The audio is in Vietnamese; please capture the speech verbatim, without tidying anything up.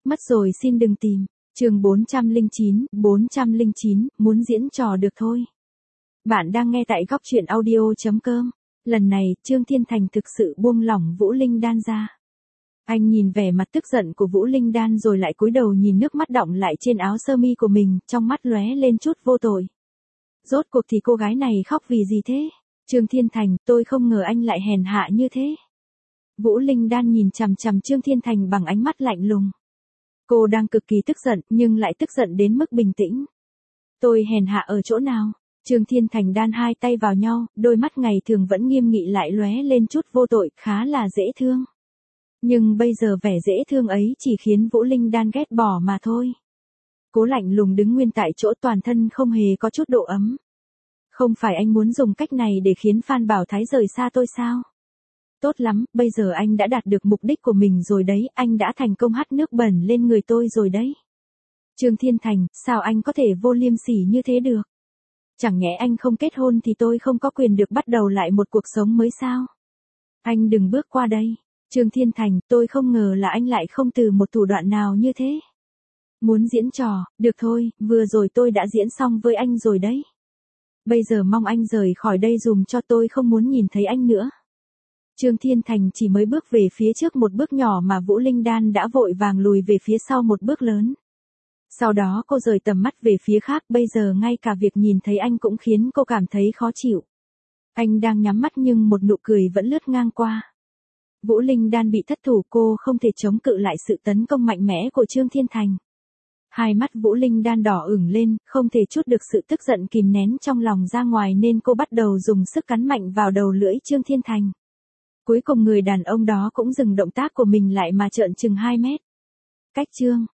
Mất rồi xin đừng tìm. Chương bốn trăm lẻ chín, bốn trăm lẻ chín, muốn diễn trò được thôi. Bạn đang nghe tại góc truyện audio chấm com. Lần này, Trương Thiên Thành thực sự buông lỏng Vũ Linh Đan ra. Anh nhìn vẻ mặt tức giận của Vũ Linh đan rồi lại cúi đầu nhìn nước mắt đọng lại trên áo sơ mi của mình, trong mắt lóe lên chút vô tội. Rốt cuộc thì cô gái này khóc vì gì thế? Trương Thiên Thành, tôi không ngờ anh lại hèn hạ như thế. Vũ Linh đan nhìn chằm chằm Trương Thiên Thành bằng ánh mắt lạnh lùng. Cô đang cực kỳ tức giận, nhưng lại tức giận đến mức bình tĩnh. Tôi hèn hạ ở chỗ nào? Trương Thiên Thành đan hai tay vào nhau, đôi mắt ngày thường vẫn nghiêm nghị lại lóe lên chút vô tội, khá là dễ thương. Nhưng bây giờ vẻ dễ thương ấy chỉ khiến Vũ Linh đan ghét bỏ mà thôi. Cố lạnh lùng đứng nguyên tại chỗ, toàn thân không hề có chút độ ấm. Không phải anh muốn dùng cách này để khiến Phan Bảo Thái rời xa tôi sao? Tốt lắm, bây giờ anh đã đạt được mục đích của mình rồi đấy, anh đã thành công hắt nước bẩn lên người tôi rồi đấy. Trương Thiên Thành, sao anh có thể vô liêm sỉ như thế được? Chẳng nhẽ anh không kết hôn thì tôi không có quyền được bắt đầu lại một cuộc sống mới sao? Anh đừng bước qua đây. Trương Thiên Thành, tôi không ngờ là anh lại không từ một thủ đoạn nào như thế. Muốn diễn trò, được thôi, vừa rồi tôi đã diễn xong với anh rồi đấy. Bây giờ mong anh rời khỏi đây dùm cho, tôi không muốn nhìn thấy anh nữa. Trương Thiên Thành chỉ mới bước về phía trước một bước nhỏ mà Vũ Linh đan đã vội vàng lùi về phía sau một bước lớn. Sau đó cô rời tầm mắt về phía khác, bây giờ ngay cả việc nhìn thấy anh cũng khiến cô cảm thấy khó chịu. Anh đang nhắm mắt nhưng một nụ cười vẫn lướt ngang qua. Vũ Linh đan bị thất thủ, cô không thể chống cự lại sự tấn công mạnh mẽ của Trương Thiên Thành. Hai mắt Vũ Linh đan đỏ ửng lên, không thể trút được sự tức giận kìm nén trong lòng ra ngoài nên cô bắt đầu dùng sức cắn mạnh vào đầu lưỡi Trương Thiên Thành. Cuối cùng người đàn ông đó cũng dừng động tác của mình lại mà trợn chừng hai mét. Cách Trương